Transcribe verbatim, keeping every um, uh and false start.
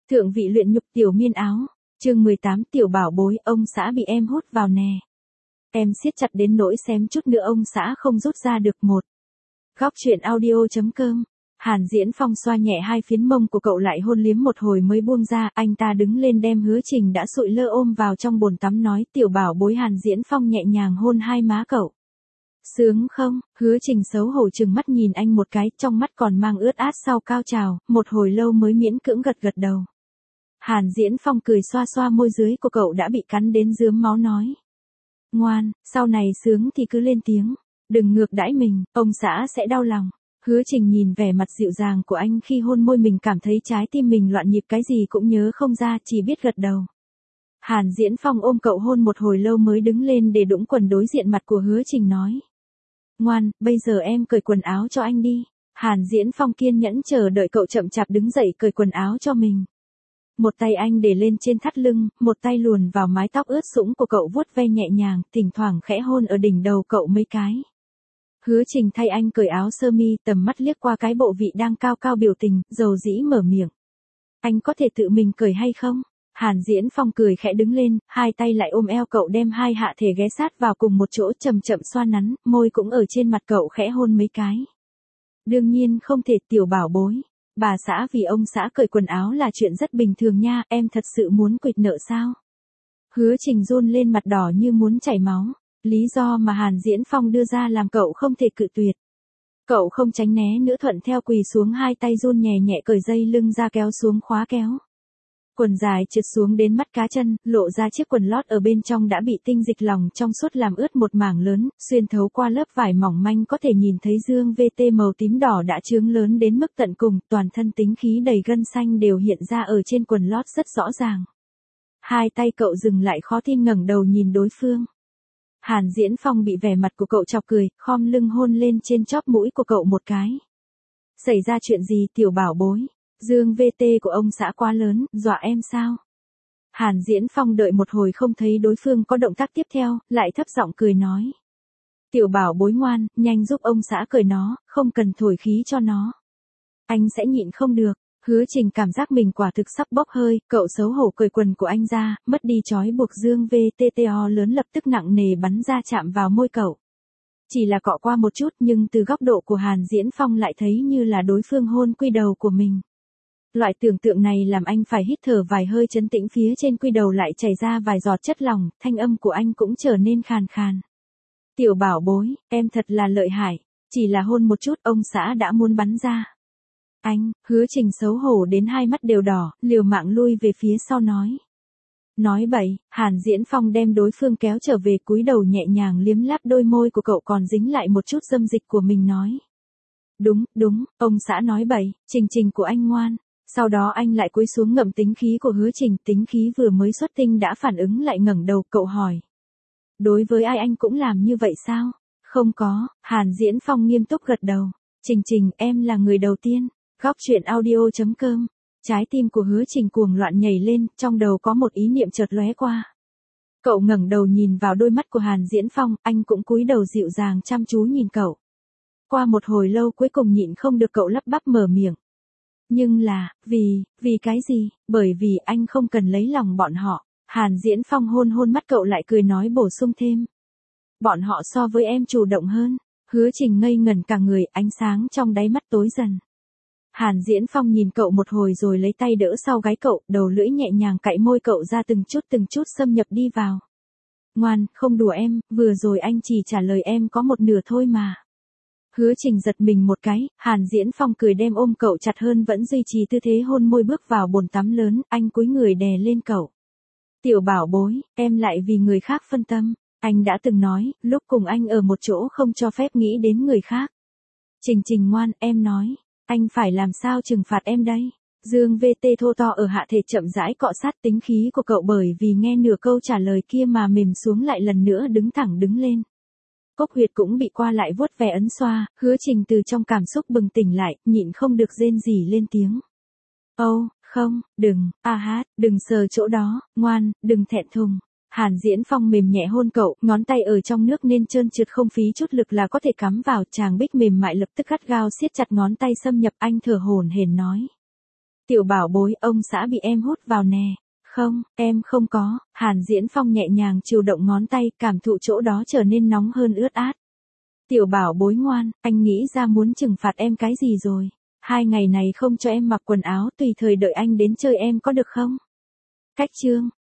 Thượng vị luyện nhục tiểu miên áo, chương mười tám tiểu bảo bối, ông xã bị em hút vào nè. Em siết chặt đến nỗi xém chút nữa ông xã không rút ra được một. Góc truyện audio.com. Hàn Diễn Phong xoa nhẹ hai phiến mông của cậu lại hôn liếm một hồi mới buông ra, anh ta đứng lên đem Hứa Trình đã sụi lơ ôm vào trong bồn tắm nói tiểu bảo bối. Hàn Diễn Phong nhẹ nhàng hôn hai má cậu. Sướng không? Hứa Trình xấu hổ trừng mắt nhìn anh một cái, trong mắt còn mang ướt át sau cao trào, một hồi lâu mới miễn cưỡng gật gật đầu. Hàn Diễn Phong cười xoa xoa môi dưới của cậu đã bị cắn đến rướm máu nói. Ngoan, sau này sướng thì cứ lên tiếng, đừng ngược đãi mình, ông xã sẽ đau lòng. Hứa Trình nhìn vẻ mặt dịu dàng của anh khi hôn môi mình cảm thấy trái tim mình loạn nhịp cái gì cũng nhớ không ra, chỉ biết gật đầu. Hàn Diễn Phong ôm cậu hôn một hồi lâu mới đứng lên để đũng quần đối diện mặt của Hứa Trình nói. Ngoan, bây giờ em cởi quần áo cho anh đi. Hàn Diễn Phong kiên nhẫn chờ đợi cậu chậm chạp đứng dậy cởi quần áo cho mình. Một tay anh để lên trên thắt lưng, một tay luồn vào mái tóc ướt sũng của cậu vuốt ve nhẹ nhàng, thỉnh thoảng khẽ hôn ở đỉnh đầu cậu mấy cái. Hứa Trình thay anh cởi áo sơ mi, tầm mắt liếc qua cái bộ vị đang cao cao biểu tình, dầu dĩ mở miệng. Anh có thể tự mình cởi hay không? Hàn Diễn Phong cười khẽ đứng lên, hai tay lại ôm eo cậu đem hai hạ thể ghé sát vào cùng một chỗ chậm chậm xoa nắn, môi cũng ở trên mặt cậu khẽ hôn mấy cái. Đương nhiên không thể tiểu bảo bối. Bà xã vì ông xã cởi quần áo là chuyện rất bình thường nha, em thật sự muốn quỵt nợ sao? Hứa Trình run lên mặt đỏ như muốn chảy máu, lý do mà Hàn Diễn Phong đưa ra làm cậu không thể cự tuyệt. Cậu không tránh né nữa thuận theo quỳ xuống, hai tay run nhẹ nhẹ cởi dây lưng ra kéo xuống khóa kéo. Quần dài trượt xuống đến mắt cá chân, lộ ra chiếc quần lót ở bên trong đã bị tinh dịch lòng trong suốt làm ướt một mảng lớn, xuyên thấu qua lớp vải mỏng manh có thể nhìn thấy dương vê tê màu tím đỏ đã trướng lớn đến mức tận cùng, toàn thân tính khí đầy gân xanh đều hiện ra ở trên quần lót rất rõ ràng. Hai tay cậu dừng lại khó tin ngẩng đầu nhìn đối phương. Hàn Diễn Phong bị vẻ mặt của cậu chọc cười, khom lưng hôn lên trên chóp mũi của cậu một cái. Xảy ra chuyện gì tiểu bảo bối? Dương vê tê của ông xã quá lớn, dọa em sao? Hàn Diễn Phong đợi một hồi không thấy đối phương có động tác tiếp theo, lại thấp giọng cười nói. Tiểu bảo bối ngoan, nhanh giúp ông xã cởi nó, không cần thổi khí cho nó. Anh sẽ nhịn không được. Hứa Trình cảm giác mình quả thực sắp bốc hơi, cậu xấu hổ cởi quần của anh ra, mất đi trói buộc dương vê tê tê o lớn lập tức nặng nề bắn ra chạm vào môi cậu. Chỉ là cọ qua một chút nhưng từ góc độ của Hàn Diễn Phong lại thấy như là đối phương hôn quy đầu của mình. Loại tưởng tượng này làm anh phải hít thở vài hơi, trấn tĩnh, phía trên quy đầu lại chảy ra vài giọt chất lỏng, thanh âm của anh cũng trở nên khàn khàn. Tiểu bảo bối, em thật là lợi hại, chỉ là hôn một chút ông xã đã muốn bắn ra. Anh, Hứa Trình xấu hổ đến hai mắt đều đỏ, liều mạng lui về phía sau nói. Nói bậy, Hàn Diễn Phong đem đối phương kéo trở về, cúi đầu nhẹ nhàng liếm láp đôi môi của cậu còn dính lại một chút dâm dịch của mình nói. Đúng, đúng, ông xã nói bậy, Trình Trình của anh ngoan. Sau đó anh lại cúi xuống ngậm tính khí của Hứa Trình, tính khí vừa mới xuất tinh đã phản ứng lại ngẩng đầu, cậu hỏi. Đối với ai anh cũng làm như vậy sao? Không có, Hàn Diễn Phong nghiêm túc gật đầu. Trình Trình, em là người đầu tiên. Góc truyện audio.com. Trái tim của Hứa Trình cuồng loạn nhảy lên, trong đầu có một ý niệm chợt lóe qua. Cậu ngẩng đầu nhìn vào đôi mắt của Hàn Diễn Phong, anh cũng cúi đầu dịu dàng chăm chú nhìn cậu. Qua một hồi lâu cuối cùng nhịn không được cậu lắp bắp mở miệng. Nhưng là, vì, vì cái gì? Bởi vì anh không cần lấy lòng bọn họ. Hàn Diễn Phong hôn hôn mắt cậu lại cười nói bổ sung thêm. Bọn họ so với em chủ động hơn. Hứa Trình ngây ngẩn cả người, ánh sáng trong đáy mắt tối dần. Hàn Diễn Phong nhìn cậu một hồi rồi lấy tay đỡ sau gáy cậu, đầu lưỡi nhẹ nhàng cạy môi cậu ra từng chút từng chút xâm nhập đi vào. Ngoan, không đùa em, vừa rồi anh chỉ trả lời em có một nửa thôi mà. Hứa Trình giật mình một cái, Hàn Diễn Phong cười đem ôm cậu chặt hơn, vẫn duy trì tư thế hôn môi bước vào bồn tắm lớn, anh cúi người đè lên cậu. Tiểu bảo bối, em lại vì người khác phân tâm, anh đã từng nói, lúc cùng anh ở một chỗ không cho phép nghĩ đến người khác. Trình Trình ngoan, em nói, anh phải làm sao trừng phạt em đây? Dương vê tê thô to ở hạ thể chậm rãi cọ sát, tính khí của cậu bởi vì nghe nửa câu trả lời kia mà mềm xuống, lại lần nữa đứng thẳng đứng lên. Cốc huyệt cũng bị qua lại vuốt ve ấn xoa, Hứa Trình từ trong cảm xúc bừng tỉnh lại, nhịn không được rên rỉ lên tiếng. Âu, oh, không, đừng, a hát, đừng sờ chỗ đó, ngoan, đừng thẹn thùng. Hàn Diễn Phong mềm nhẹ hôn cậu, ngón tay ở trong nước nên trơn trượt không phí chút lực là có thể cắm vào, chàng bích mềm mại lập tức gắt gao siết chặt ngón tay xâm nhập, anh thở hổn hển nói. Tiểu bảo bối, ông xã bị em hút vào nè. Không, em không có. Hàn Diễn Phong nhẹ nhàng chiều động ngón tay, cảm thụ chỗ đó trở nên nóng hơn ướt át. Tiểu bảo bối ngoan, anh nghĩ ra muốn trừng phạt em cái gì rồi? Hai ngày này không cho em mặc quần áo, tùy thời đợi anh đến chơi em có được không? Cách chương.